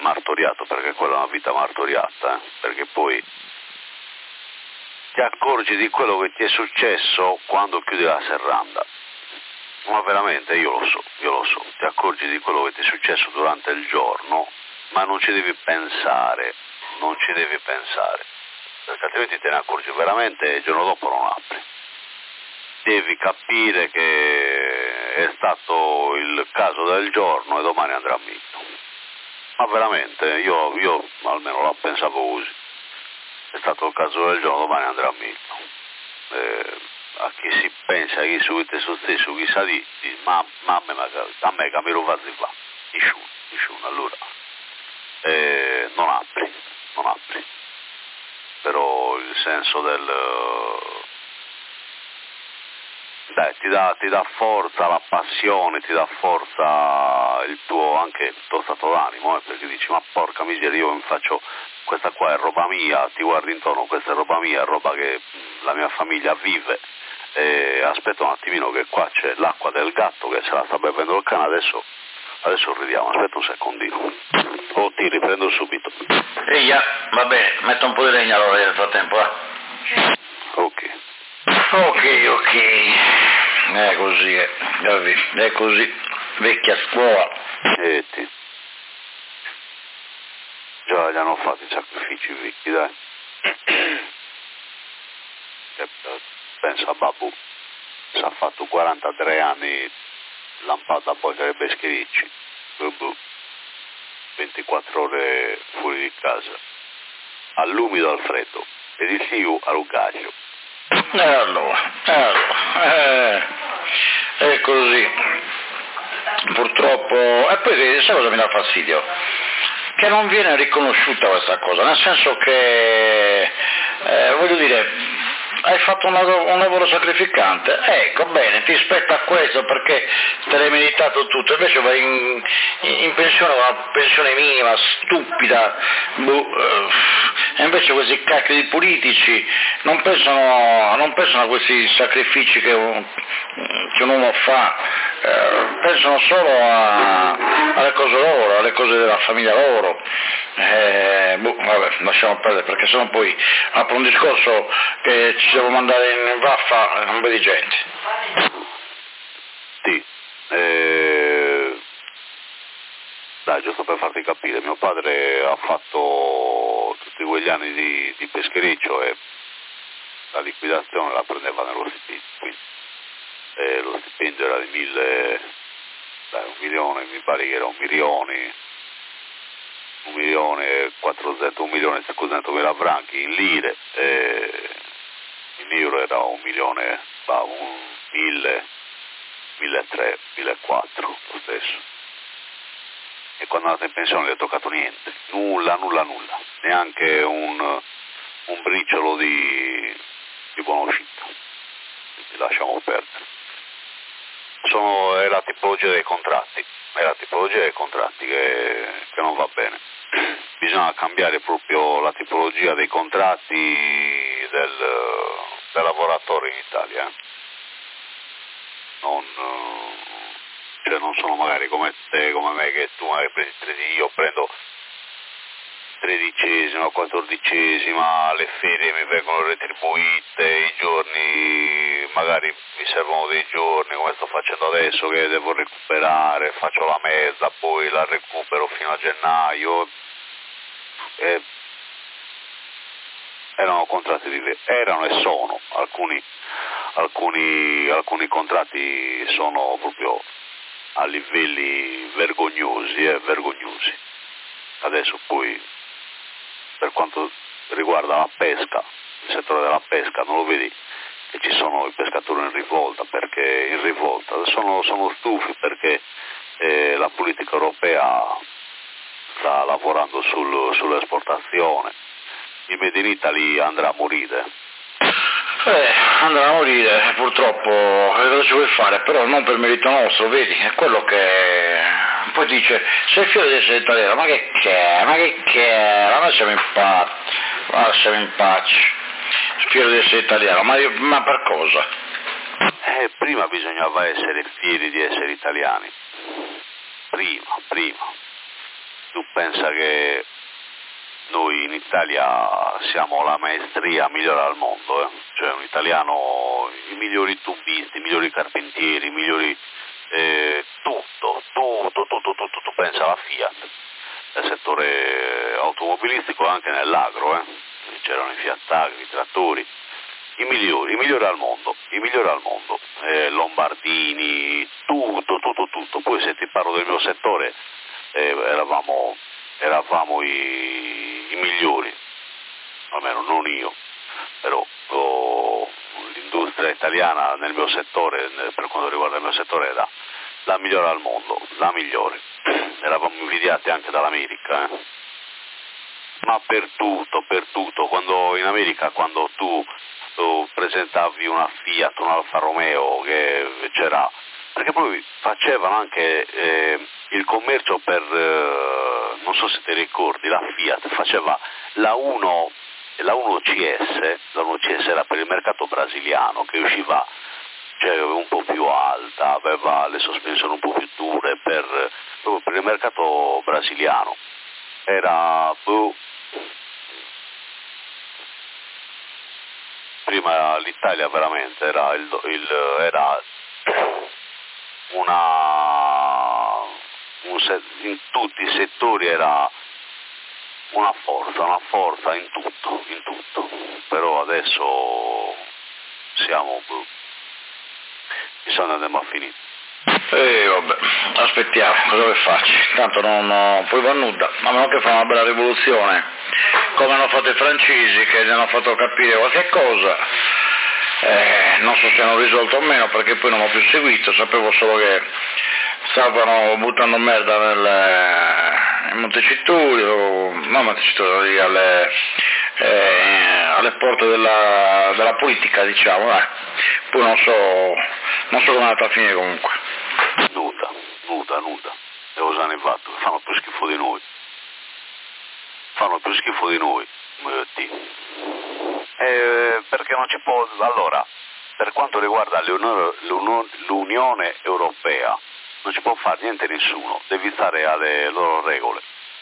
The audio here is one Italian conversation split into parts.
martoriato, perché quella è una vita martoriata, perché poi ti accorgi di quello che ti è successo quando chiudi la serranda. Ma veramente io lo so, ti accorgi di quello che ti è successo durante il giorno, ma non ci devi pensare, perché altrimenti te ne accorgi veramente e il giorno dopo non apri. Devi capire che è stato il caso del giorno e domani andrà a mito. Ma veramente, io almeno la pensavo così. È stato il caso del giorno, domani andrà a mito. A chi si pensa, a chi su te stesso, chi sa di, ma a me che mi lo fa fa. Nessuno, allora. Non apri. Però il senso ti dà forza la passione, ti dà forza anche il tuo stato d'animo, perché dici ma porca miseria, io mi faccio, questa qua è roba mia, ti guardi intorno, questa è roba mia, è roba che la mia famiglia vive, aspetta un attimino che qua c'è l'acqua del gatto che se la sta bevendo il cane, adesso ridiamo, aspetta un secondino, ti riprendo subito. Eia, va bene, metto un po' di legna allora nel frattempo, Ok. È così, è così, vecchia scuola. Già gli hanno fatto i sacrifici vecchi, dai. Pensa a Babù, si ha fatto 43 anni lampata a poi sarebbe Beschiricci, 24 ore fuori di casa, all'umido al freddo, ed il figlio a Lucaglio. Allora, è così, purtroppo, e poi sai cosa mi dà fastidio? Che non viene riconosciuta questa cosa, nel senso che, voglio dire, hai fatto un lavoro sacrificante, ecco, bene, ti spetta questo perché te l'hai meritato tutto, invece vai in pensione con una pensione minima, stupida, e invece questi cacchio di politici non pensano a questi sacrifici che un uomo fa, pensano solo alle cose loro, alle cose della famiglia loro. Vabbè, lasciamo perdere, perché sennò poi apro un discorso che ci devo mandare in vaffa un po' di gente. Sì, dai, giusto per farti capire, mio padre ha fatto tutti quegli anni di peschereccio e la liquidazione la prendeva nello stipendio, quindi lo stipendio era di 1 milione, mi pare che era 1.400.000 franchi in lire, in euro era 1.000.000, 1.300.000, 1.400.000 lo stesso. E quando è andato in pensione non gli è toccato niente, nulla, neanche un briciolo di buona uscita, quindi lasciamo perdere. È la tipologia dei contratti, che non va bene. Bisogna cambiare proprio la tipologia dei contratti del lavoratore in Italia. Non sono magari come te, come me, che tu magari prendi 13, io prendo 13ª, 14ª, le ferie mi vengono retribuite, i giorni magari mi servono dei giorni come sto facendo adesso che devo recuperare, faccio la mezza, poi la recupero fino a gennaio. Erano contratti erano e sono, alcuni contratti sono proprio a livelli vergognosi. Adesso poi, per quanto riguarda la pesca, il settore della pesca, non lo vedi che ci sono i pescatori in rivolta, sono stufi perché la politica europea sta lavorando sull'esportazione. Il Made in Italy andrà a morire. Andrà a morire, purtroppo, cosa ci vuoi fare? Però non per merito nostro, vedi, è quello che poi dice, sei fiero di essere italiano, ma che è, lasciami in pace, fiero di essere italiano, ma per cosa? Prima bisognava essere fieri di essere italiani, prima. tu pensa che noi in Italia siamo la maestria migliore al mondo, cioè un italiano, i migliori tubisti, i migliori carpentieri, i migliori tutto, pensa alla Fiat, nel settore automobilistico e anche nell'agro, c'erano i Fiat Agri, i trattori, i migliori al mondo, Lombardini, tutto, poi se ti parlo del mio settore eravamo i migliori, almeno non io, però l'industria italiana nel mio settore, per quanto riguarda il mio settore, era la migliore al mondo, la migliore, eravamo invidiati anche dall'America, ma per tutto, quando in America, quando tu presentavi una Fiat, un Alfa Romeo, che c'era, perché poi facevano anche il commercio per, non so se ti ricordi, la Fiat faceva la 1 CS era per il mercato brasiliano, che usciva, cioè, un po' più alta, aveva le sospensioni un po' più dure, proprio per il mercato brasiliano. Era prima l'Italia veramente era in tutti i settori era una forza in tutto, però adesso chissà dove andiamo a finire. Vabbè, aspettiamo, cosa vuoi farci? Tanto non poi va nuda, a meno che fa una bella rivoluzione, come hanno fatto i francesi, che gli hanno fatto capire qualche cosa, non so se hanno risolto o meno, perché poi non ho più seguito, sapevo solo che stavano buttando merda in Montecitorio, lì alle porte della politica, diciamo, poi non so come è andata a finire comunque. Nuda, e cosa hanno fatto? Fanno più schifo di noi, perché non ci può, allora, per quanto riguarda l'Unione Europea, non ci può fare niente nessuno, devi stare alle loro regole.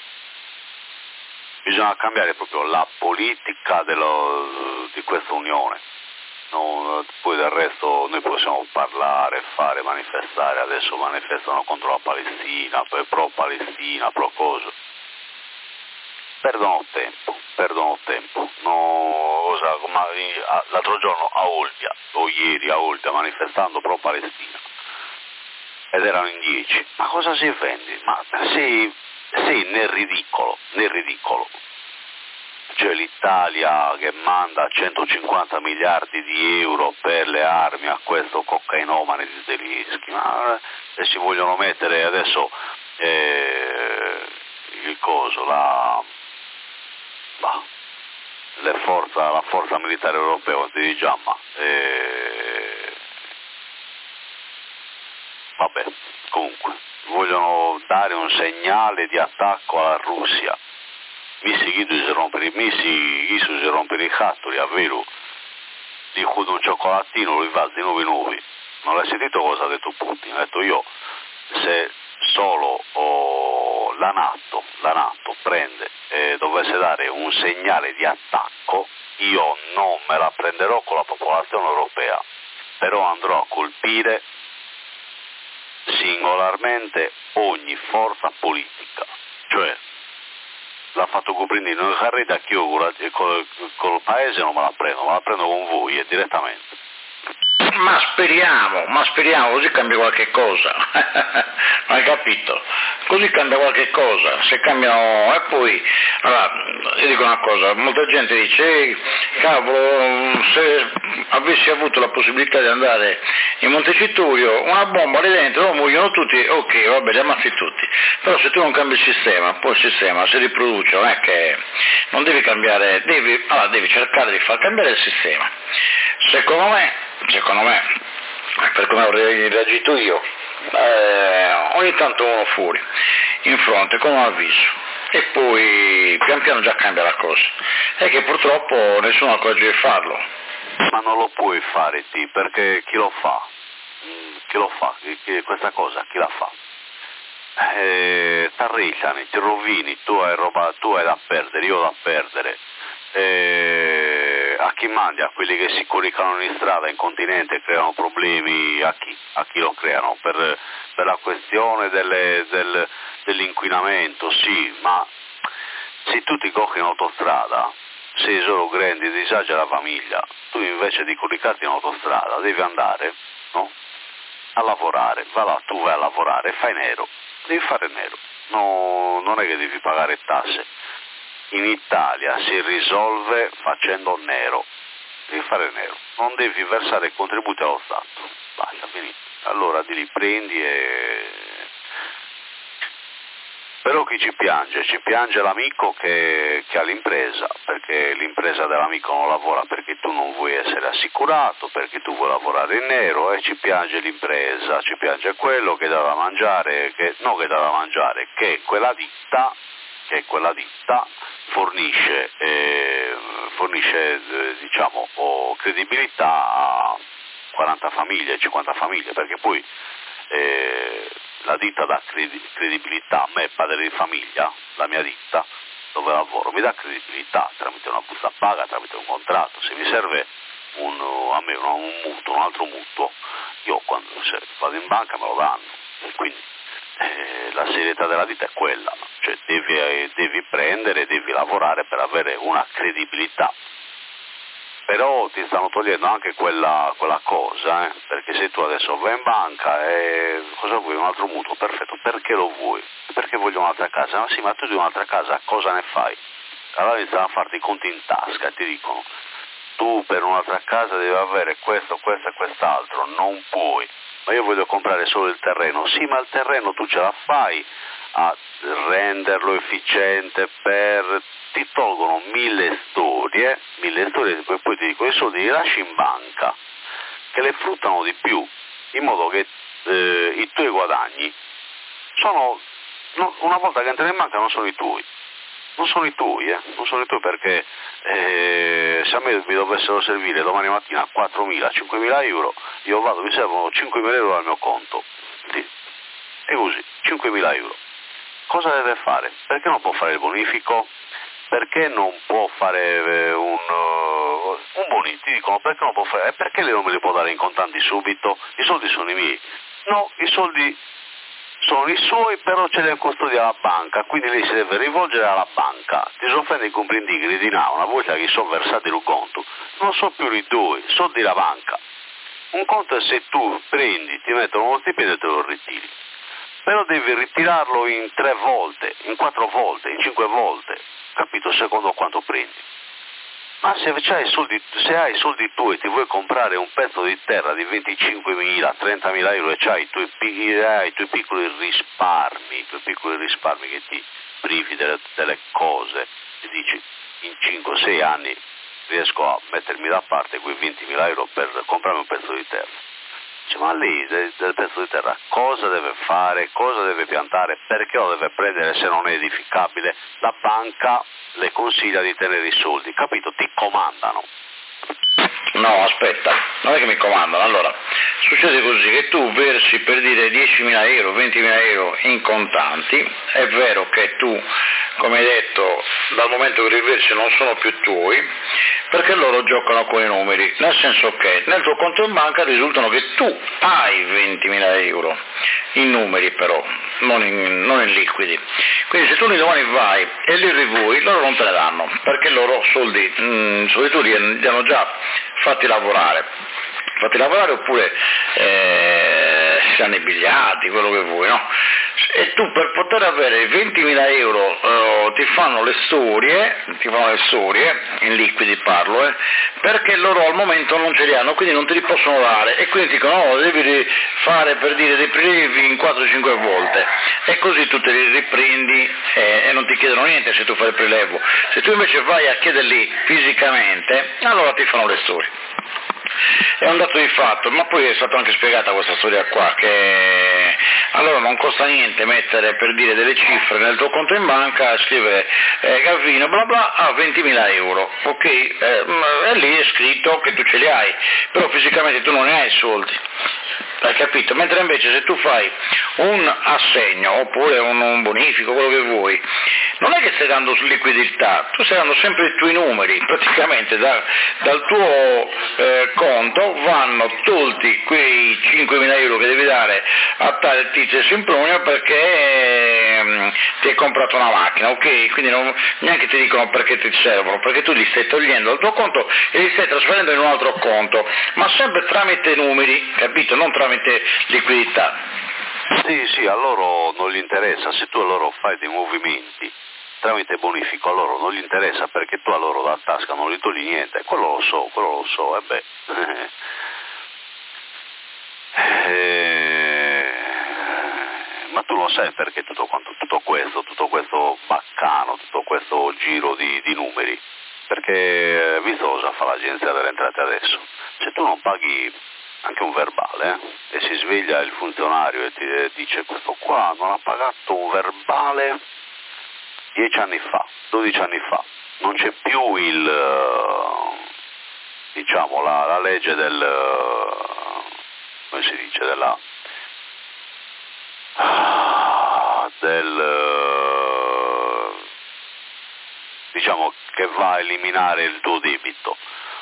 Bisogna cambiare proprio la politica di questa Unione. Poi del resto noi possiamo parlare, fare, manifestare, adesso manifestano contro la Palestina, pro Palestina, pro cosa. Perdono tempo. L'altro giorno a Olbia, o ieri a Olbia, manifestando pro Palestina, ed erano in 10. Ma cosa si vende? Ma sì, nel ridicolo. Cioè l'Italia che manda 150 miliardi di euro per le armi a questo cocainomane di Zelensky, e si vogliono mettere adesso la forza militare europea di Giamma, vabbè, comunque vogliono dare un segnale di attacco alla Russia. Chi si rompere i cattoli, è vero, di chiude un cioccolatino, lui va di nuovi. Non l'hai sentito cosa ha detto Putin? Ha detto io, se solo la NATO prende e dovesse dare un segnale di attacco, io non me la prenderò con la popolazione europea, però andrò a colpire singolarmente ogni forza politica, cioè l'ha fatto Cuprini, non carrete che io col paese non me la prendo con voi e direttamente. Ma speriamo, così cambia qualche cosa, hai capito? Così cambia qualche cosa, se cambiano, e poi, allora, io dico una cosa, molta gente dice, cavolo, se avessi avuto la possibilità di andare in Montecitorio, una bomba lì dentro, muoiono tutti, ok, vabbè, li ammazzi tutti, però se tu non cambi il sistema, poi il sistema si riproduce, non è che non devi cambiare, devi cercare di far cambiare il sistema. Secondo me, per come ho reagito io, ogni tanto uno fuori, in fronte, con un avviso, e poi pian piano già cambia la cosa. È che purtroppo nessuno accorge di farlo. Ma non lo puoi fare, perché chi lo fa? Questa cosa, chi la fa? t'arricciano, ti rovini, tu hai da perdere, io ho da perdere. A chi mandi? A quelli che si coricano in strada, in continente, creano problemi, a chi lo creano? Per la questione dell'inquinamento, sì, ma se tu ti cocchi in autostrada, sei solo grandi, disagi alla famiglia, tu invece di coricarti in autostrada devi andare, no? A lavorare, tu vai a lavorare e fai nero, devi fare nero, no, non è che devi pagare tasse. In Italia si risolve facendo nero, devi fare nero, non devi versare contributi allo Stato, basta, finito. Allora di lì prendi e... Però chi ci piange l'amico che ha l'impresa, perché l'impresa dell'amico non lavora perché tu non vuoi essere assicurato, perché tu vuoi lavorare in nero, e ci piange l'impresa, ci piange quello che dà da mangiare, che quella ditta fornisce diciamo credibilità a 40 famiglie, 50 famiglie, perché poi la ditta dà credibilità a me, padre di famiglia, la mia ditta dove lavoro mi dà credibilità tramite una busta paga, tramite un contratto. Se mi serve un altro mutuo, io quando vado in banca me lo danno, e quindi la serietà della vita è quella, cioè devi prendere, devi lavorare per avere una credibilità. Però ti stanno togliendo anche quella cosa, perché se tu adesso vai in banca e cosa vuoi? Un altro mutuo, perfetto, perché lo vuoi? Perché voglio un'altra casa? Ma sì, ma tu di un'altra casa cosa ne fai? Allora iniziano a farti i conti in tasca e ti dicono: tu per un'altra casa devi avere questo e quest'altro, non puoi. Ma io voglio comprare solo il terreno. Sì, ma il terreno tu ce la fai a renderlo efficiente ti tolgono mille storie e poi ti dico: i soldi li lasci in banca, che le fruttano di più, in modo che i tuoi guadagni una volta che entri in banca non sono i tuoi. Non sono i tuoi perché se a me mi dovessero servire domani mattina 4.000, 5.000 euro, io vado, mi servono 5.000 euro al mio conto. Sì. E così, 5.000 euro. Cosa deve fare? Perché non può fare il bonifico? Perché non può fare un bonifico? Ti dicono perché non può fare? Perché lei non me li può dare in contanti subito? I soldi sono i miei. No, i soldi sono i suoi, però ce li ha custodi alla banca, quindi lei si deve rivolgere alla banca. Ti sono prendi i comprendigri di una volta che sono versati in un conto, non sono più i tuoi, sono della banca. Un conto è se tu prendi, ti mettono uno stipendio e te lo ritiri, però devi ritirarlo in 3 volte, in 4 volte, in 5 volte, capito? Secondo quanto prendi. Ma se hai soldi tuoi e ti vuoi comprare un pezzo di terra di 25.000, 30.000 euro e hai i tuoi piccoli risparmi che ti privi delle cose, e dici in 5-6 anni riesco a mettermi da parte quei 20.000 euro per comprarmi un pezzo di terra. Dice, ma lei del pezzo di terra cosa deve fare, cosa deve piantare, perché lo deve prendere se non è edificabile? La banca le consiglia di tenere i soldi, capito? Ti comandano. No, aspetta, non è che mi comandano. Allora, succede così che tu versi, per dire, 10.000 euro, 20.000 euro in contanti, è vero che tu, come hai detto, dal momento che li versi non sono più tuoi, perché loro giocano con i numeri, nel senso che nel tuo conto in banca risultano che tu hai 20.000 euro, in numeri però, non in liquidi. Quindi se tu domani vai e li rivuoi, loro non te ne danno, perché loro soldi tu li hanno già fatti lavorare oppure si hanno i bigliati, quello che vuoi, no? E tu per poter avere 20.000 euro ti fanno le storie, in liquidi parlo, perché loro al momento non ce li hanno, quindi non te li possono dare, e quindi ti dicono no, devi fare, per dire, dei prelevi in 4-5 volte, e così tu te li riprendi e non ti chiedono niente se tu fai il prelevo. Se tu invece vai a chiederli fisicamente, allora ti fanno le storie. È un dato di fatto, ma poi è stata anche spiegata questa storia qua, che allora non costa niente mettere, per dire, delle cifre nel tuo conto in banca, scrivere Gavino bla bla a 20.000 euro, ok? E lì è scritto che tu ce li hai, però fisicamente tu non ne hai soldi, hai capito? Mentre invece se tu fai un assegno oppure un bonifico, quello che vuoi, non è che stai dando liquidità, tu stai dando sempre i tuoi numeri, praticamente dal tuo conto vanno tolti quei 5.000 euro che devi dare a tale tizio e Simpronio perché ti hai comprato una macchina, ok? Quindi neanche ti dicono perché ti servono, perché tu li stai togliendo dal tuo conto e li stai trasferendo in un altro conto, ma sempre tramite numeri, capito? Non tramite liquidità. Sì, a loro non gli interessa, se tu a loro fai dei movimenti tramite bonifico, a loro non gli interessa perché tu a loro da tasca non gli togli niente, quello lo so, e beh. Ma tu lo sai perché tutto questo baccano, tutto questo giro di numeri? Perché visto cosa fa l'agenzia delle entrate adesso? Se tu non paghi anche un verbale e si sveglia il funzionario e ti dice questo qua non ha pagato un verbale 10 anni fa, 12 anni fa, non c'è più la legge come si dice, diciamo che va a eliminare il tuo debito.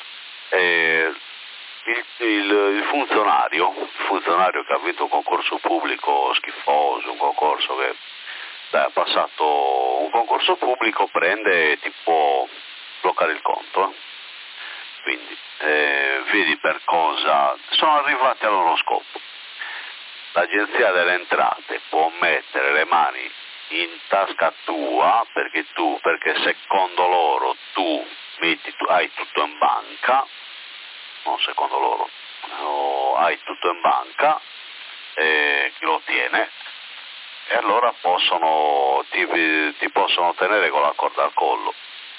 Il funzionario che ha vinto un concorso pubblico schifoso, un concorso che ha passato un concorso pubblico, prende e ti può bloccare il conto. Quindi vedi per cosa sono arrivati al loro scopo. L'agenzia delle entrate può mettere le mani in tasca tua perché secondo loro tu hai tutto in banca, non secondo loro, hai tutto in banca, chi lo tiene, e allora ti possono tenere con la corda al collo.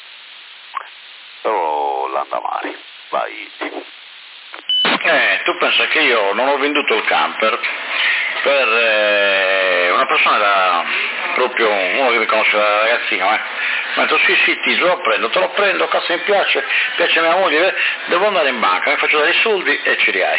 Però l'andamari, vai. Tu pensa che io non ho venduto il camper per una persona proprio uno che mi conosce da ragazzino, mi ha detto sì, te lo prendo, cazzo mi piace a mia moglie, devo andare in banca, mi faccio dare i soldi e ci riai.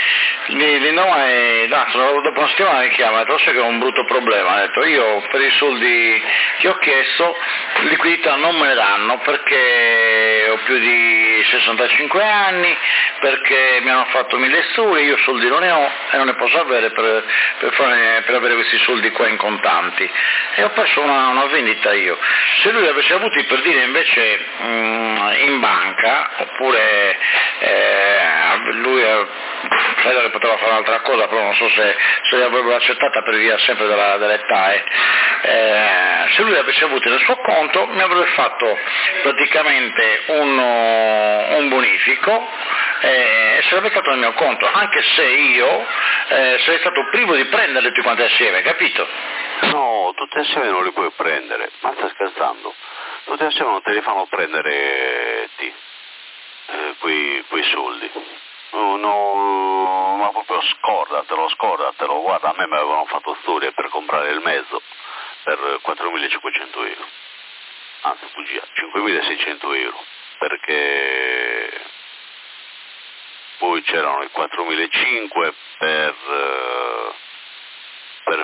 Dopo una settimana mi chiama, ha detto sai che ho un brutto problema, ha detto io per i soldi che ho chiesto liquidità non me ne danno perché ho più di 65 anni, perché mi hanno fatto 1000 studi, io soldi non ne ho e non ne posso avere per avere questi soldi qua in contanti, e ho perso una vendita io. Se lui avesse avuti per dire invece in banca, oppure lui credo che poteva fare un'altra cosa, però non so se l'avrebbero accettata per via sempre dell'età, se lui avesse avuto nel suo conto mi avrebbe fatto praticamente un bonifico e sarebbe beccato nel mio conto, anche se io sarei stato privo di prenderle tutte quante assieme, capito? No, tutte assieme non li puoi prendere, ma stai scherzando? Tutte assieme non te li fanno prendere quei soldi. No, ma proprio scordatelo, guarda, a me mi avevano fatto storie per comprare il mezzo per 4.500 euro, anzi bugia, 5.600 euro, perché poi c'erano i 4.500 per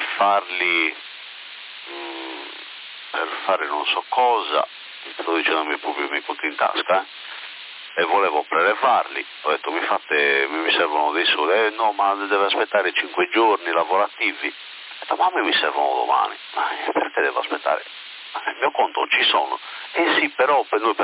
fare non so cosa, sto dicendo ai miei propri conti in tasca, e volevo prelevarli, ho detto mi servono dei soldi, no ma deve aspettare 5 giorni lavorativi, ho detto ma a me mi servono domani, ma perché devo aspettare? Ma nel mio conto non ci sono, sì però per noi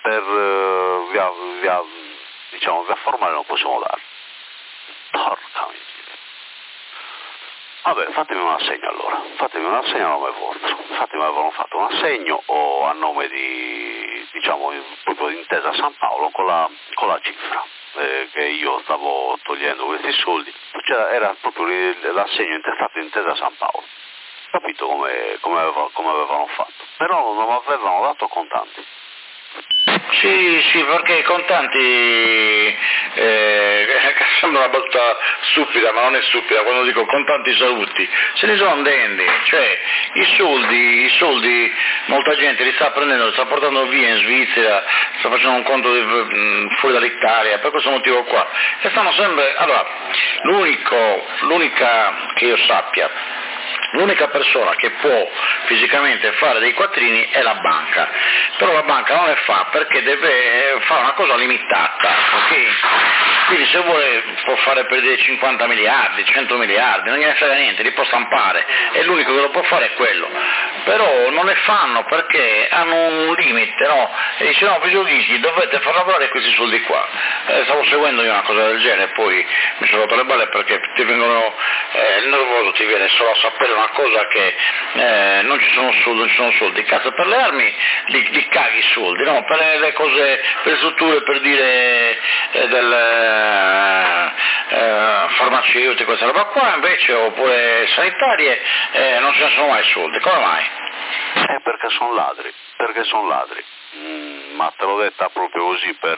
via formale non possiamo dare, porca miseria. Vabbè, fatemi un assegno allora, a nome vostro, infatti mi avevano fatto un assegno o a nome di, proprio di Intesa San Paolo con la cifra che io stavo togliendo questi soldi, era proprio l'assegno intestato in Intesa San Paolo, capito come avevano fatto, però non avevano dato contanti. Sì, perché i contanti sembra una battuta stupida, ma non è stupida quando dico contanti saluti, se ne sono andenti, cioè i soldi molta gente li sta prendendo, li sta portando via in Svizzera, sta facendo un conto fuori dall'Italia, per questo motivo qua, e stanno sempre, allora, l'unica che io sappia L'unica persona che può fisicamente fare dei quattrini è la banca, però la banca non le fa perché deve fare una cosa limitata, ok? Quindi se vuole può fare per dei 50 miliardi, 100 miliardi, non gliene frega niente, li può stampare, e l'unico che lo può fare è quello. Però non le fanno perché hanno un limite, no? E dice no, Pisoghi, dovete far lavorare questi soldi qua. Stavo seguendo io una cosa del genere, poi mi sono rotto le balle perché ti vengono, il nervoso ti viene solo a sapere una cosa che non ci sono soldi, cazzo, per le armi li caghi i soldi, no? Per le cose, per le strutture, per dire del farmaceutico, questa roba qua invece, oppure sanitarie, non ce ne sono mai soldi, come mai? Perché sono ladri, ma te l'ho detta proprio così per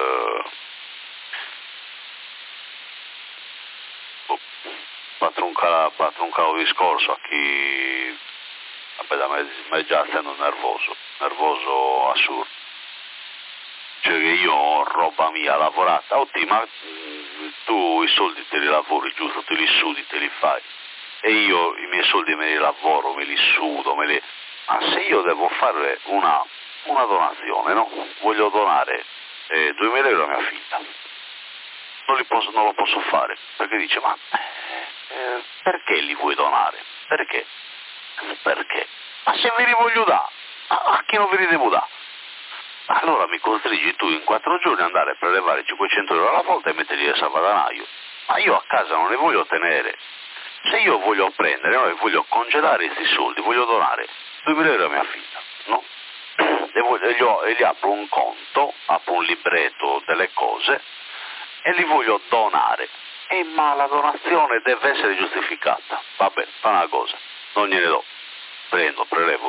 patruncare un discorso a chi, vabbè, da me già essendo nervoso assurdo, cioè che io ho roba mia lavorata, ma tu i soldi te li lavori, giusto, te li sudi, te li fai, e io i miei soldi me li lavoro, me li sudo, ma se io devo fare una donazione, no? Voglio donare 2.000 euro a mia figlia, non lo posso fare, perché dice, ma perché li vuoi donare? Perché? Ma se ve li voglio dare, a chi non ve li devo dare? Allora mi costringi tu in 4 giorni ad andare a prelevare 500 euro alla volta e metterli nel salvadanaio, ma io a casa non li voglio tenere. Se io voglio prendere, no, e voglio congedare questi soldi, voglio donare 2.000 euro a mia figlia, no? E gli apro un conto, apro un libretto delle cose e li voglio donare. Ma la donazione deve essere giustificata. Vabbè, fa una cosa, non gliene do. Prelevo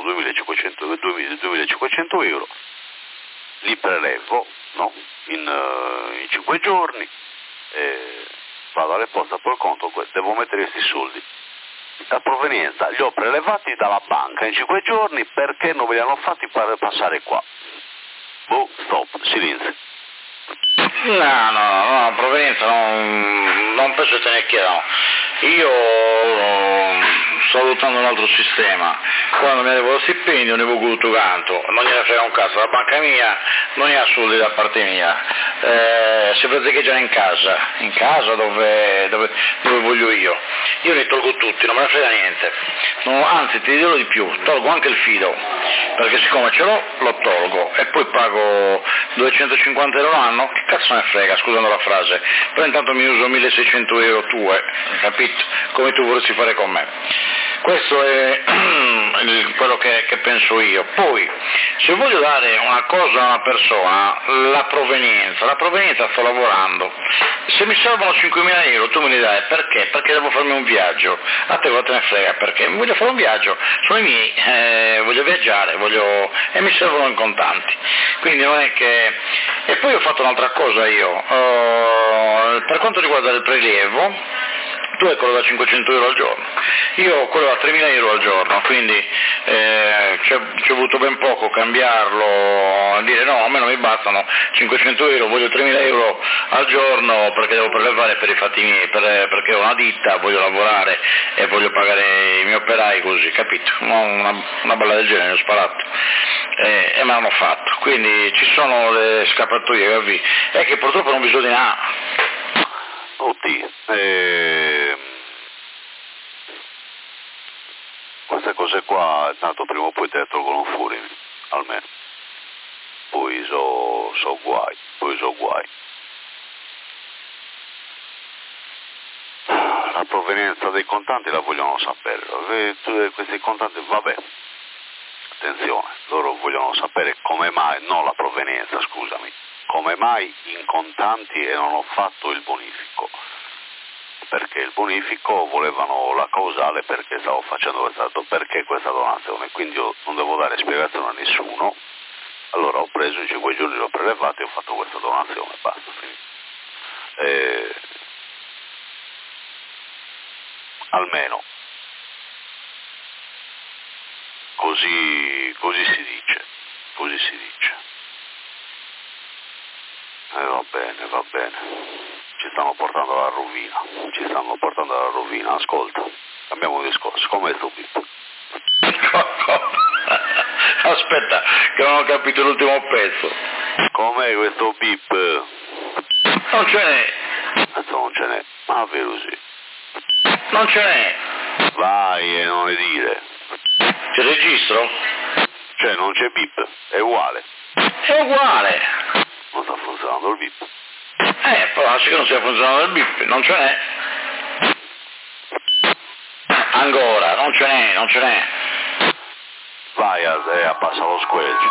2.500 euro, li prelevo, no? In 5 giorni, vado alle poste per conto, devo mettere questi soldi. La provenienza li ho prelevati dalla banca in 5 giorni, perché non ve li hanno fatti passare qua? Stop, silenzio. No, la provenienza non penso te ne chiedano. Io sto adottando un altro sistema. Quando mi arrivo lo stipendio ne ho voluto tanto, non gliene frega un cazzo, la banca mia non ne ha soldi da parte mia, si praticeggiano in casa dove voglio io ne tolgo tutti, non me ne frega niente, anzi ti dirò di più, tolgo anche il fido, perché siccome ce l'ho lo tolgo e poi pago 250 euro l'anno, che cazzo ne frega, scusando la frase, però intanto mi uso 1.600 euro tue, capito? Come tu vorresti fare con me. Questo è quello che penso io. Poi, se voglio dare una cosa a una persona, la provenienza sto lavorando. Se mi servono 5.000 euro tu me li dai, perché? Perché devo farmi un viaggio. A te te ne frega, perché? Voglio fare un viaggio, sono i miei, voglio viaggiare, e mi servono in contanti. Quindi non è che... E poi ho fatto un'altra cosa io, per quanto riguarda il prelievo, tu hai quello da 500 euro al giorno, io ho quello da 3.000 euro al giorno, quindi ci è voluto ben poco cambiarlo, dire no, a me non mi bastano 500 euro, voglio 3.000 euro al giorno perché devo prelevare per i fatti miei, perché ho una ditta, voglio lavorare e voglio pagare i miei operai così, capito? Una balla del genere ho sparato e me l'hanno fatto, quindi ci sono le scappatoie, capi? È che purtroppo non bisogna... Oddio, queste cose qua tanto prima o poi te le tolgono fuori, almeno, poi so guai. La provenienza dei contanti la vogliono sapere, questi contanti, vabbè, attenzione, loro vogliono sapere come mai, non la provenienza, scusami, come mai in contanti e non ho fatto il bonifico, perché il bonifico volevano la causale perché stavo facendo perché questa donazione, quindi io non devo dare spiegazione a nessuno, allora ho preso in 5 giorni, l'ho prelevato e ho fatto questa donazione, basta, finito. Almeno così si dice. Va bene, ci stanno portando alla rovina, ascolta. cambiamo discorso, com'è sto bip? Aspetta, che non ho capito l'ultimo pezzo. Com'è questo bip? Non ce n'è. Adesso non ce n'è, ma vero sì. Non ce n'è. Vai e non le dire. Ti registro? Cioè non c'è bip, è uguale. È uguale. Non sta funzionando il bip. Può darsi che non stia funzionando il bip, non ce n'è. Ancora, non ce n'è. Vai a passa lo squelch.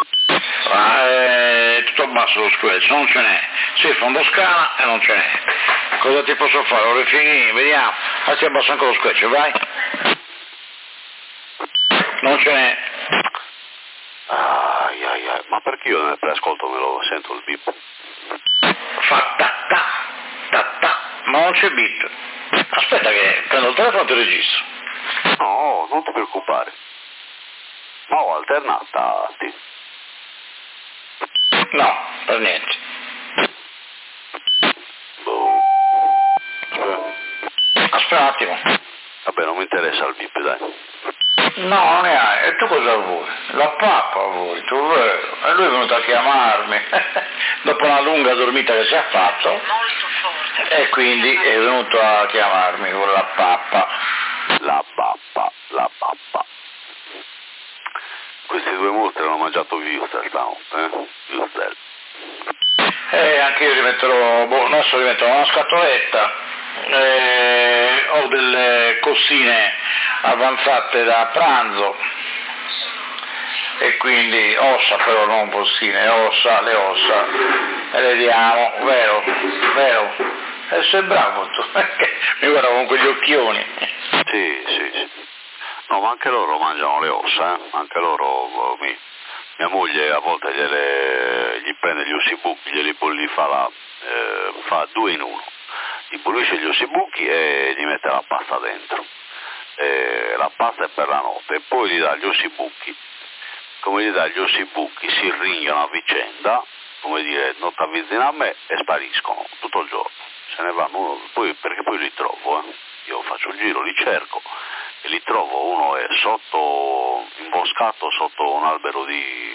È tutto basso lo squelch, non ce n'è. Sì, fondo scala e non ce n'è. Cosa ti posso fare? Lo rifini, vediamo. Ti abbasso anche lo squelch, vai. Non ce n'è. Ma perché io nel preascolto me lo sento il bip? Fa ta, ma non c'è bip. Aspetta che prendo il telefono e ti registro. No, non ti preoccupare. Ma ho alternati. No, per niente. Boh. Aspetta un attimo. Vabbè, non mi interessa il bip, dai. No, non ne hai. E tu cosa vuoi? La pappa vuoi, tu vero? E lui è venuto a chiamarmi. Dopo una lunga dormita che si è fatto. Molto forte. E quindi è venuto a chiamarmi con la pappa. La pappa. Questi due mostri hanno mangiato Würstel stanotte, Würstel. Anche io rimetterò, adesso rimetterò una scatoletta, ho delle cosine avanzate da pranzo e quindi ossa, però non cosine, le ossa, e le diamo, vero? E sei bravo tu, mi guarda con quegli occhioni. Sì. No, ma anche loro mangiano le ossa, anche loro, mia moglie a volte gli prende gli ossibuchi, glieli bolli, fa 2 in 1, gli bollisce gli ossibuchi e gli mette la pasta dentro, la pasta è per la notte e poi gli dà gli ossibuchi, come gli dà gli ossibuchi si ringhiano a vicenda, come dire non ti avvicini a me e spariscono tutto il giorno, se ne vanno, perché poi li trovo, io faccio il giro, li cerco e li trovo, uno è imboscato sotto un albero di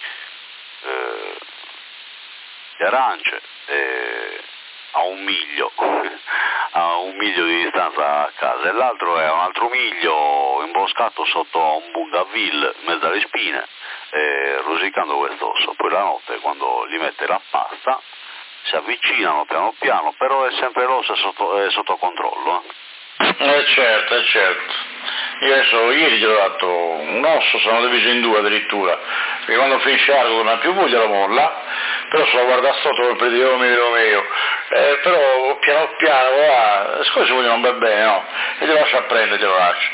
arance a 1 miglio a 1 miglio di distanza a casa e l'altro è a un altro miglio imboscato sotto un bungaville in mezzo alle spine rosicando quest'osso. Poi la notte quando gli mette la pasta si avvicinano piano piano, però è sempre l'osso è sotto controllo. Certo. Io adesso ieri gli ho dato un osso, sono diviso in 2 addirittura, perché quando finisce l'arco non ha più voglia lo molla, però se lo guarda sotto per dire oh mio, però piano, siccome si vogliono ben bene, no? E ti lascia prendere, te lo lascio.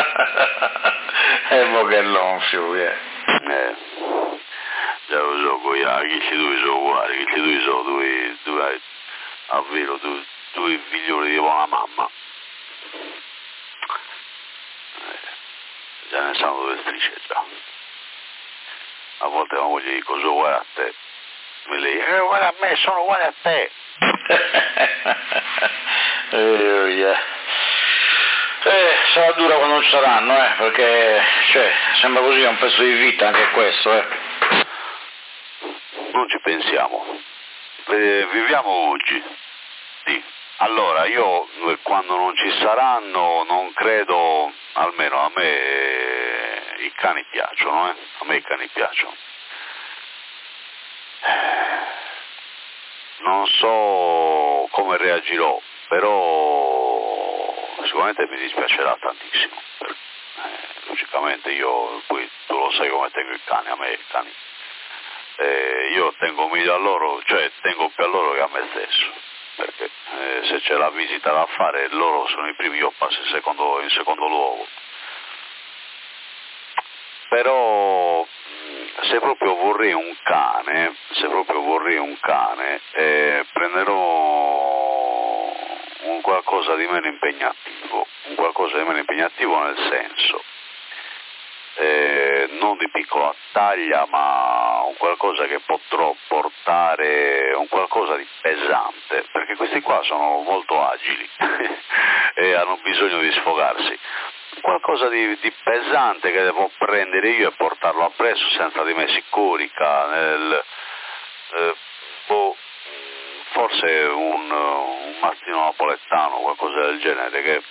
E mo che l'onfio, Già lo so, chi ci due sono uguali, chi ci due sono due a vero, due figlioli di buona mamma. Già ne sanno dove strisce già. A volte la moglie dico sono uguale a te. E lei, uguale a me, sono uguale a te. Sarà dura quando non ci saranno, perché sembra così, è un pezzo di vita anche questo, Non ci pensiamo. Viviamo oggi. Sì. Allora, io quando non ci saranno non credo, almeno a me i cani piacciono, a me i cani piacciono. Non so come reagirò, però sicuramente mi dispiacerà tantissimo. Logicamente poi tu lo sai come tengo i cani, a me i cani. Io tengo meglio a loro, tengo più a loro che a me stesso, perché se c'è la visita da fare loro sono i primi, io passo in secondo luogo. Però se proprio vorrei un cane, prenderò un qualcosa di meno impegnativo, nel senso non di piccola taglia, ma un qualcosa che potrò portare, un qualcosa di pesante, perché questi qua sono molto agili e hanno bisogno di sfogarsi. Qualcosa di pesante che devo prendere io e portarlo appresso senza di me si corica forse un mastino napoletano, qualcosa del genere, che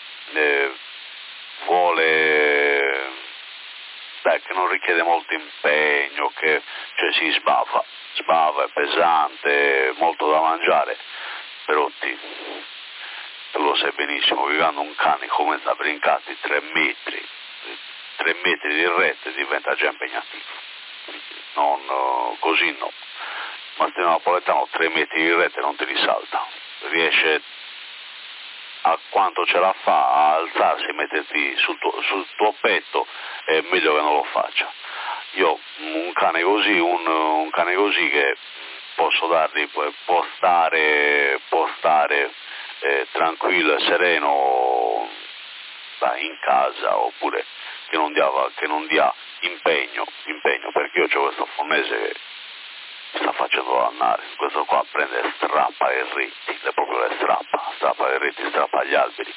che non richiede molto impegno, che cioè si sbava, è pesante, molto da mangiare, però tu lo sai benissimo, vivendo un cane comienza a brincare 3 metri di rete diventa già impegnativo, non così no. Mastino napoletano 3 metri di rete non ti risalta, riesce a quanto ce la fa a alzarsi e metterti sul tuo petto, è meglio che non lo faccia. Io un cane così che posso dargli, può stare tranquillo e sereno in casa, oppure che non dia impegno, perché io ho questo fornese che sta facendo dannare, questo qua prende e strappa i ritti, proprio le strappa i ritti, strappa gli alberi,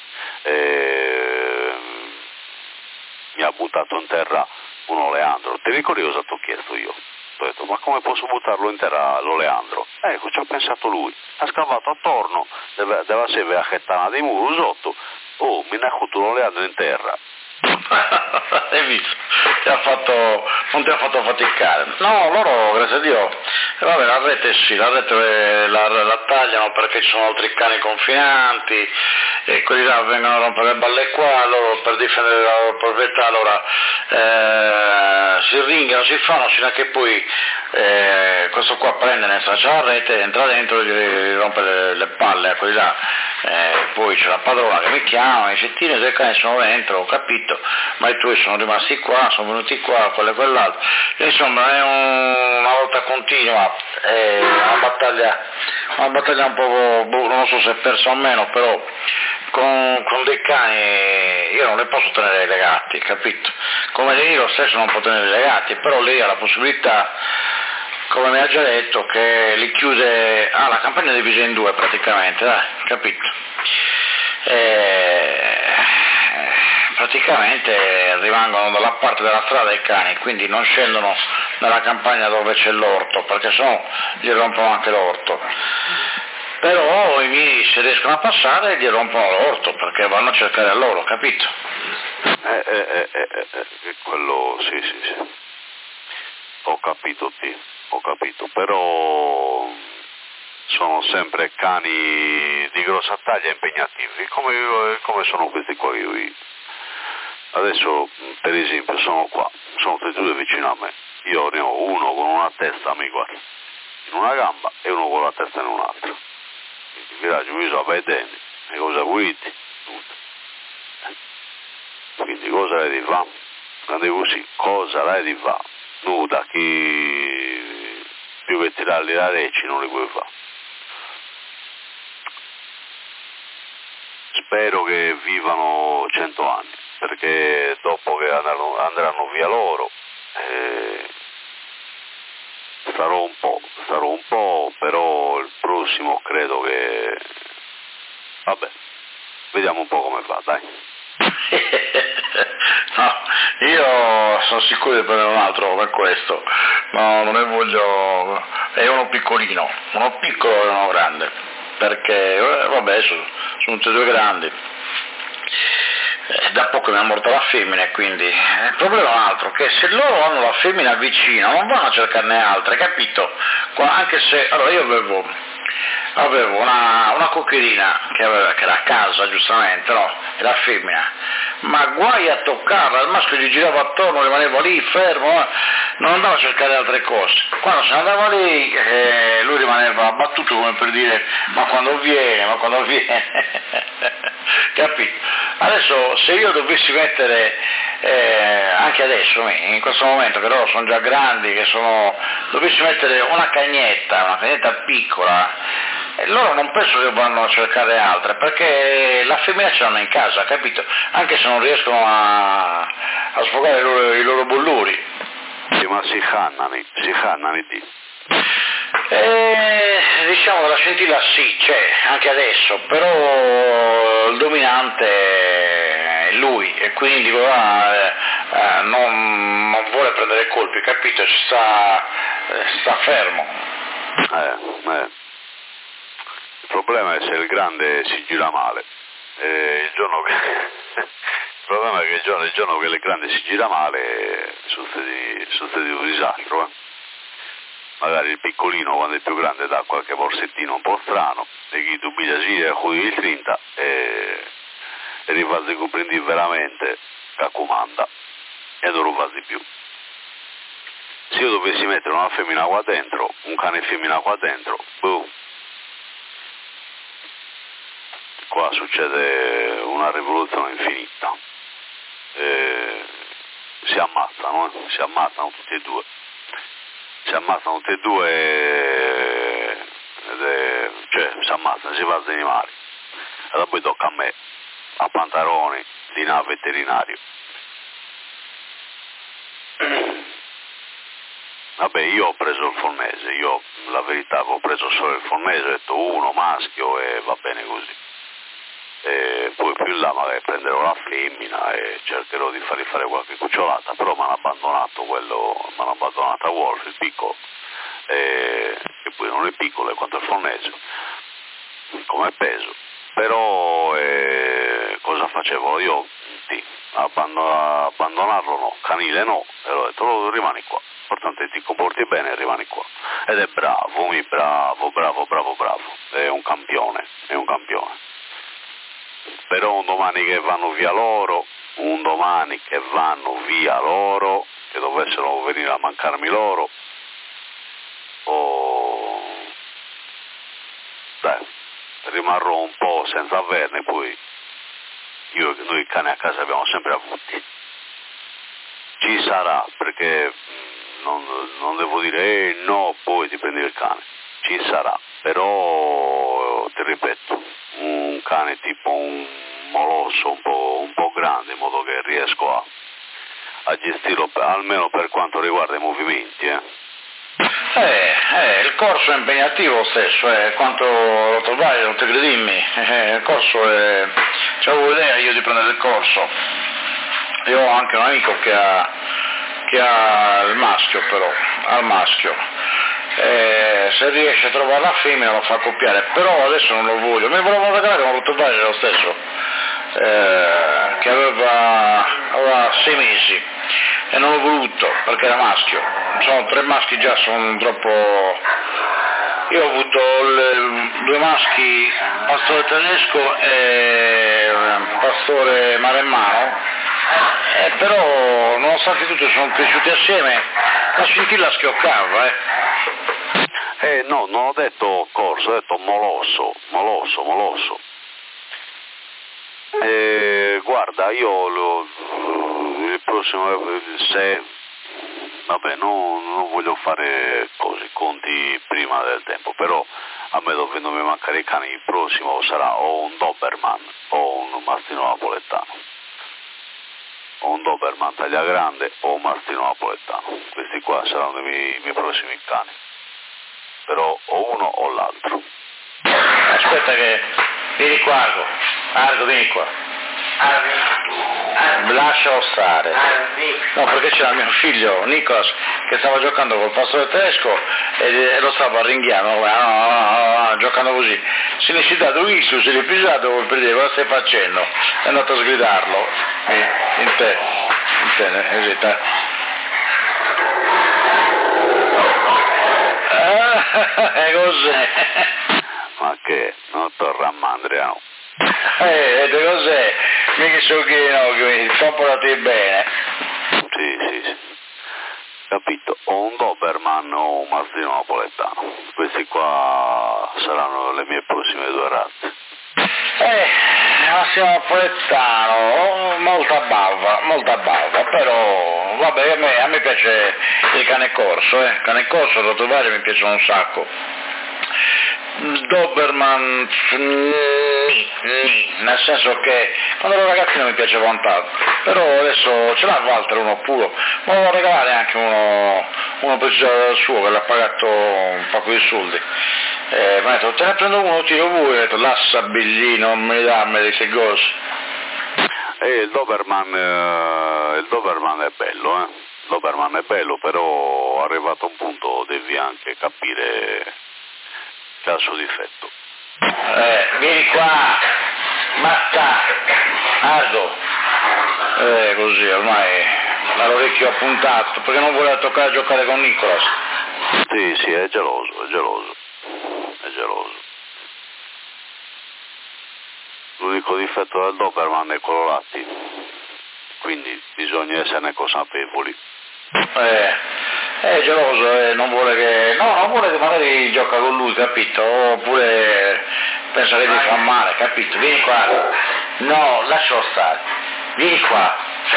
mi ha buttato in terra un oleandro. Ti ricordi cosa ti ho chiesto io? Ho detto, ma come posso buttarlo in terra l'oleandro? Ecco, ci ha pensato lui, ha scavato attorno, deve essere a chettana di muro sotto, mi ha avuto l'oleandro in terra. Hai visto? Non ti ha fatto faticare. No, loro, grazie a Dio, vabbè, la rete la tagliano perché ci sono altri cani confinanti e quelli là vengono a rompere le balle qua, loro per difendere la loro proprietà, allora si ringhino, si fanno, fino a che poi questo qua prende, ne sa, c'è la rete, entra dentro e gli rompe le palle a quelli là. Poi c'è la padrona che mi chiama, mi dice, Tino, i cani sono dentro, ho capito, ma i tuoi sono rimasti qua, sono venuti qua, quello e quell'altro. Insomma, è una lotta continua, è una battaglia un po', non so se è persa o meno, però con dei cani io non li posso tenere legati, capito? Come lei lo stesso non può tenere legati, però lei ha la possibilità, come mi ha già detto, che li chiude, la campagna è divisa in 2 praticamente, capito? Praticamente rimangono dalla parte della strada i cani, quindi non scendono nella campagna dove c'è l'orto, perché sennò gli rompono anche l'orto. Però i miei, se riescono a passare, gli rompono l'orto, perché vanno a cercare a loro, capito? Quello sì. Ho capito, però sono sempre cani di grossa taglia impegnativi, come sono questi qua io. Adesso, per esempio, sono qua, sono tutti e 2 vicino a me. Io ne ho uno con una testa, mi guarda, in una gamba e uno con la testa in un'altra. Quindi viraggio mi so vedere, e cosa volete? Quindi cosa l'hai di fa? Quando è così, cosa l'hai di fa? Nuda, chi più che tirarli la reci non li puoi fare. Spero che vivano 100 anni, perché dopo che andranno via loro starò un po', però il prossimo credo che, vabbè, vediamo un po' come va, dai. No, io sono sicuro di prendere un altro come questo, no, non ne voglio, è uno piccolino, uno piccolo e uno grande, perché vabbè, sono tutti e 2 grandi. Da poco mi è morta la femmina, e quindi il problema è un altro, che se loro hanno la femmina vicina non vanno a cercarne altre, capito? Anche se, allora io avevo una coccherina che era a casa, giustamente, no? E la femmina, ma guai a toccarla, il maschio gli girava attorno, rimaneva lì fermo, non andava a cercare altre cose. Quando se ne andava lì lui rimaneva abbattuto, come per dire, ma quando viene, capito? Adesso se io dovessi mettere, anche adesso, in questo momento che loro sono già grandi, dovessi mettere una cagnetta piccola, loro non penso che vanno a cercare altre, perché la femmina ce l'hanno in casa, capito? Anche se non riescono a sfogare i loro bolluri. Sì, ma si cannano di. Diciamo che la scintilla sì, c'è, anche adesso, però il dominante è lui e quindi non vuole prendere colpi, capito? Sta fermo. Il problema è se il grande si gira male. Il problema è che il giorno che il grande si gira male succede un disastro. Magari il piccolino quando è più grande dà qualche borsettino un po' strano e chi tu piglia sì e con il 30 e rifazzi comprendere veramente che comanda e non lo fai più. Se io dovessi mettere una femmina qua dentro, un cane e femmina qua dentro, qua succede una rivoluzione infinita. Si ammazzano tutti e due. Cioè si ammazzano, si fanno animali. E dopo tocca a me, a Pantaloni, di nave veterinario. Vabbè, io ho preso il fornese, la verità avevo preso solo il fornese, ho detto uno maschio e va bene così. E poi più in là magari prenderò la femmina e cercherò di fargli fare qualche cucciolata, però mi hanno abbandonato a Wolf, il piccolo, che poi non è piccolo è quanto il fornese, come peso, però cosa facevo? Io abbandonarlo no, canile no, e ho detto rimani qua, l'importante è che ti comporti bene e rimani qua, ed è bravo, è un campione. Però un domani che vanno via loro, che dovessero venire a mancarmi loro, rimarrò un po' senza averne, poi noi i cani a casa abbiamo sempre avuti. Ci sarà, perché non devo dire no, poi ti prendi il cane. Ci sarà, però ti ripeto, un cane tipo un molosso un po' grande, in modo che riesco a gestirlo almeno per quanto riguarda i movimenti. Il corso è impegnativo stesso, quanto lo trovai, non te credimmi, il corso è... C'avevo idea io di prendere il corso, io ho anche un amico che ha il maschio però, al maschio, se riesce a trovare la femmina lo fa accoppiare, però adesso non lo voglio, mi volevo regalare un rottweiler lo stesso, che aveva 6 mesi e non l'ho voluto perché era maschio, sono 3 maschi già, sono troppo... Io ho avuto 2 maschi, pastore tedesco e pastore maremmano, però nonostante tutto sono cresciuti assieme, la scintilla schioccava. No, non ho detto corso, ho detto molosso. Guarda, io il prossimo, se vabbè, non voglio fare conti prima del tempo, però a me dovendomi mancare i cani, il prossimo sarà o un Doberman o un mastino napoletano, o un Doberman taglia grande o un mastino napoletano. Questi qua saranno i miei prossimi cani, però o uno o l'altro. Aspetta che vieni qua, Argo, vieni qua. Lascialo stare. No, perché c'era mio figlio Nicolas che stava giocando col pastore tedesco e lo stava ringhiando, giocando così. Se ne si è dato visto, se l'è pisato per dire cosa stai facendo, è andato a sgridarlo in te, esita. Cos'è? Ma che? Non torna a Mandriano. Cos'è? Mica so che no, che mi comportati bene. Sì. Capito, o un Doberman o un mastino napoletano. Questi qua saranno le mie prossime 2 razze. Mastino napoletano, molta balva, però vabbè, a me piace il cane corso, cane corso da trovare mi piace un sacco. Doberman, nel senso che quando ero ragazzino mi piaceva tanto, però adesso ce l'ha Walter uno puro, ma lo regalare anche uno per suo che l'ha pagato un po' di soldi. Mi ha detto, te ne prendo uno, tiro pure, ho detto, lassa bellino, non mi dammi queste cose. Il Doberman è bello, Il Doberman è bello, però arrivato a un punto devi anche capire che ha il suo difetto. Vieni qua, basta, Ardo. Così ormai l'orecchio appuntato, perché non voleva toccare a giocare con Nicolas. Sì, è geloso. L'unico difetto del Doberman è quello latti, quindi bisogna esserne consapevoli. È geloso, non vuole che magari gioca con lui, capito? Oppure pensa che gli fa male, capito? Vieni qua. No, lascialo stare. Vieni qua.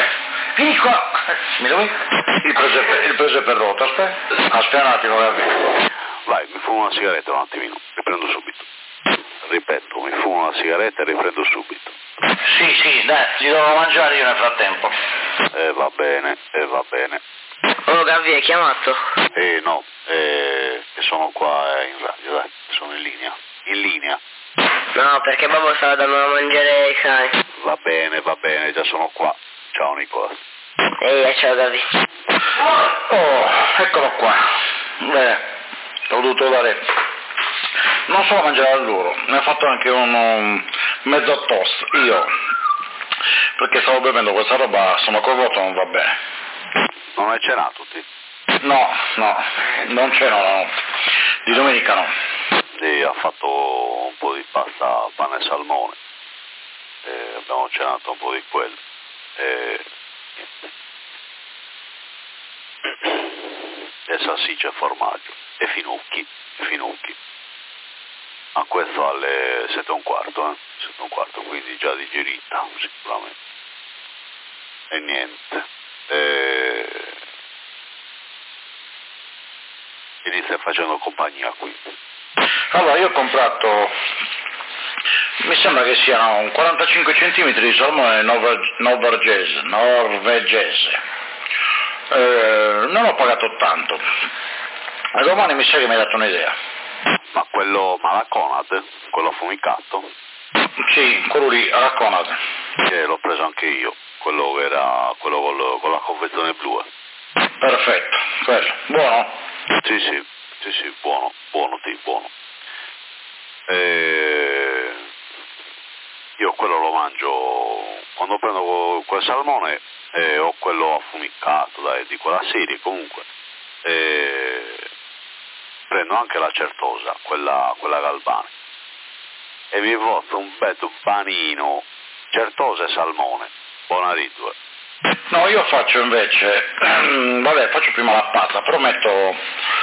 Mi vuoi? Il preso è per rotto, aspetta un attimo, capito? Vai, mi fumo una sigaretta un attimino, riprendo subito. Ripeto, mi fumo una sigaretta e riprendo subito. Sì, dai, gli devo mangiare io nel frattempo. Va bene. Oh Gabby, hai chiamato? No, che sono qua in radio, dai, sono in linea. No, perché babbo stava dando da mangiare ai cani. Va bene, già sono qua. Ciao Nicola. Ciao Gabby. Oh, eccolo qua. Ho dovuto dare non solo mangiare a loro, ne ho fatto anche un mezzo toast, io, perché stavo bevendo questa roba, insomma col voto non va bene. Non hai cenato tutti? No, non c'era la notte, di domenica no. Sì, ha fatto un po' di pasta, pane e salmone, abbiamo cenato un po' di quello, e salsiccia e formaggio, e finocchi. Ma questo alle 7:15, 7:15, quindi già digerita sicuramente. E niente. E gli stai facendo compagnia quindi. Allora io ho comprato, mi sembra che siano un 45 cm di salmone norvegese. Non ho pagato tanto. E domani mi sa che mi hai dato un'idea. Ma quello Malaconad, quello affumicato? Sì, quello lì, raccontate. Che l'ho preso anche io, quello era quello con la confezione blu. Perfetto, quello. Buono? Sì, buono. Io quello lo mangio quando prendo quel salmone, o quello affumicato, di quella serie comunque. Prendo anche la certosa, quella Galbani, e mi porto un bel panino, certosa e salmone, buona di due. No, io faccio invece, faccio prima la pasta, però metto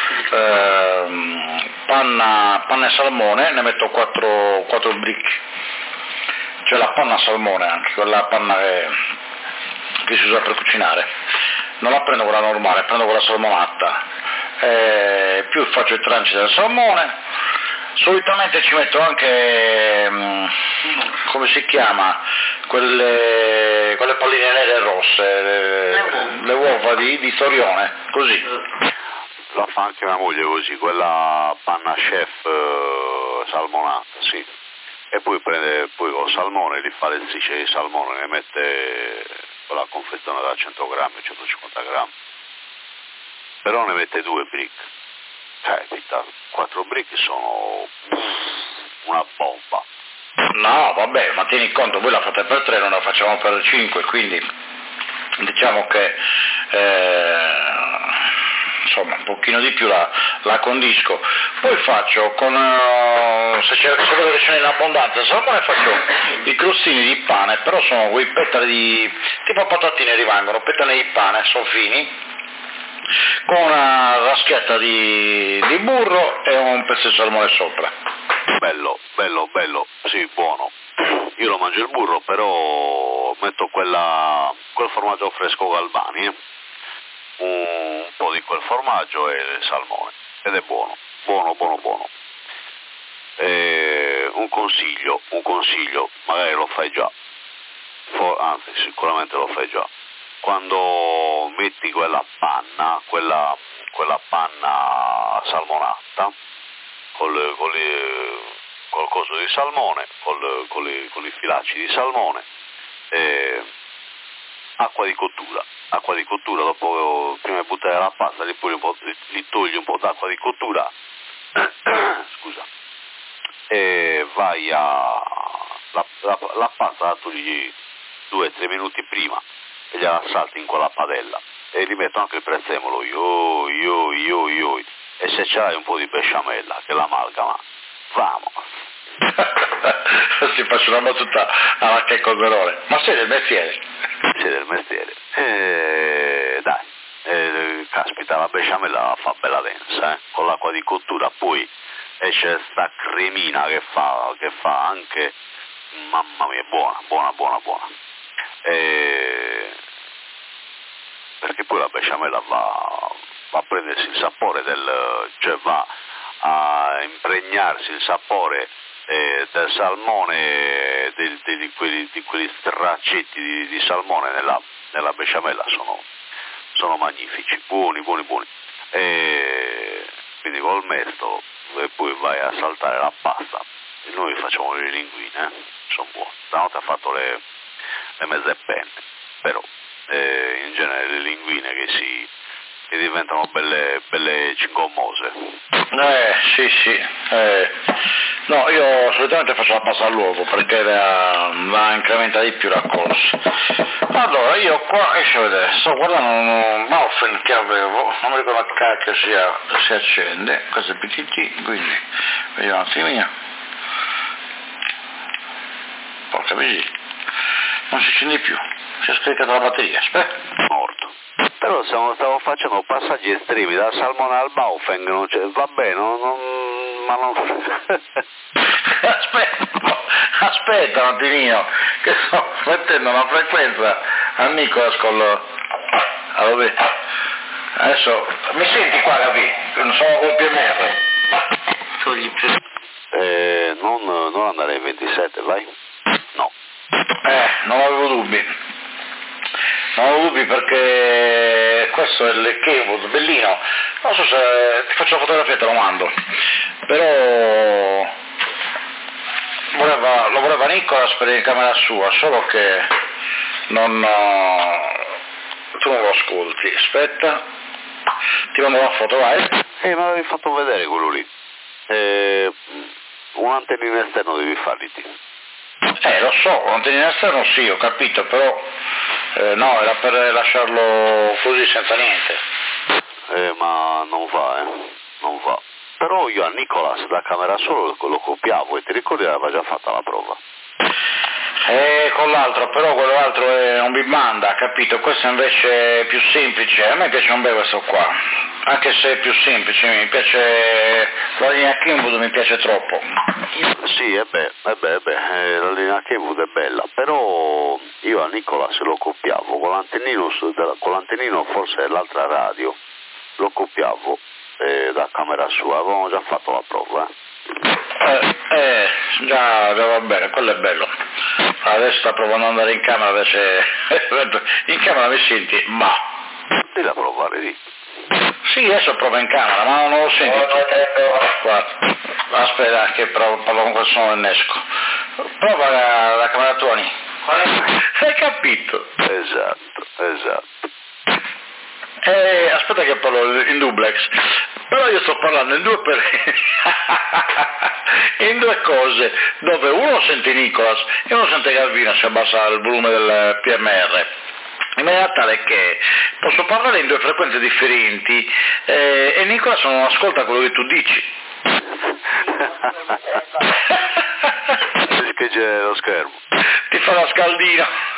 panna e salmone, ne metto 4 bricchi, cioè la panna salmone anche, quella panna che si usa per cucinare, non la prendo quella normale, prendo quella salmonata, più faccio i tranci del salmone, solitamente ci metto anche, come si chiama, quelle palline nere e rosse, le uova di torione, così. La fa anche mia moglie così, quella panna chef salmonata, sì. E poi prende con salmone, li fa le strisce di salmone, ne mette quella confezione da 100 grammi, 150 grammi. Però ne mette 2 brick. Capita, 4 brick sono una bomba. No, vabbè, ma tieni conto, voi la fate per 3, non la facciamo per 5, quindi diciamo che insomma un pochino di più la condisco. Poi faccio con, se vedo che sono in abbondanza il salmone, faccio i crostini di pane, però sono quei petali tipo patatine rimangono, petali di pane, sono fini, con una raschietta di burro e un pezzo di salmone sopra. Bello, sì, buono. Io lo mangio il burro, però metto quel formaggio fresco Galbani, un po' di quel formaggio e il salmone, ed è buono. un consiglio, magari lo fai già, anzi sicuramente lo fai già, quando metti quella panna salmonata, col coso di salmone, con i filacci di salmone, acqua di cottura, dopo prima di buttare la pasta, gli togli un po' d'acqua di cottura, scusa, e vai la pasta la togli 2-3 minuti prima e gliela salti in quella padella e gli metto anche il prezzemolo, e se c'hai un po' di besciamella che l'amalgama, vamos. Si faccio una battuta alla che Calderone, ma sei del mestiere. Dai, caspita, la besciamella la fa bella densa, con l'acqua di cottura, poi esce sta cremina che fa anche, mamma mia, buona. Perché poi la besciamella va a prendersi il sapore cioè va a impregnarsi il sapore del salmone, di quegli straccetti di salmone nella besciamella, sono magnifici, buoni. E quindi col mestolo e poi vai a saltare la pasta. E noi facciamo le linguine, sono buone. Stanotte ha fatto le mezze penne, però in genere le linguine che diventano belle cingommose. Sì. No, io solitamente faccio la pasta all'uovo perché la incrementa di più la corsa. Allora, io qua, sto guardando un muffin che avevo, non mi ricordo che cacchio si accende, questo è PTT, quindi vediamo un attimino. Porca miseria, non si accende più, si è scaricata la batteria, aspetta. Morto. Però stavo facendo passaggi estremi, dal salmone al Baufeng, va bene, ma non... Aspetta un attimino, che sto mettendo una frequenza a Nicolas allora, adesso mi senti qua, Gabi? Non sono col PMR. Non andare ai 27, vai? No. Non avevo dubbi perché questo è il Kenwood, bellino, non so se ti faccio la fotografia e te lo mando, però lo voleva Nicolas per in camera sua, solo che tu non lo ascolti, aspetta, ti mando la foto, vai. Me l'avevi fatto vedere quello lì, un'antennina esterno devi farli te. Lo so, un'antennina esterno sì, ho capito, però no, era per lasciarlo così senza niente. Ma non va. Però io a Nicolas da camera solo lo copiavo e ti ricordi aveva già fatta la prova. Con l'altro, però quell'altro è un big manda, capito? Questo invece è più semplice, a me piace un bel questo qua, anche se è più semplice, mi piace, la linea Kenwood mi piace troppo. Sì, la linea Kenwood è bella, però io a Nicolas lo copiavo con l'antennino forse dell'altra radio, lo copiavo da camera sua, avevamo già fatto la prova. Già va bene, quello è bello. Adesso sta provando ad andare in camera, invece in camera mi senti, ma devi provare lì. Sì, adesso provo in camera, ma non lo senti. Guarda, aspetta che parlo con quel suono innesco. Prova la camera Tony. Hai capito? Esatto. Aspetta che parlo in duplex, però io sto parlando in due cose, dove uno sente Nicolas e uno sente Galvino se abbassa il volume del PMR, in maniera tale che posso parlare in due frequenze differenti e Nicolas non ascolta quello che tu dici. Che c'è lo schermo? Ti fa la scaldina.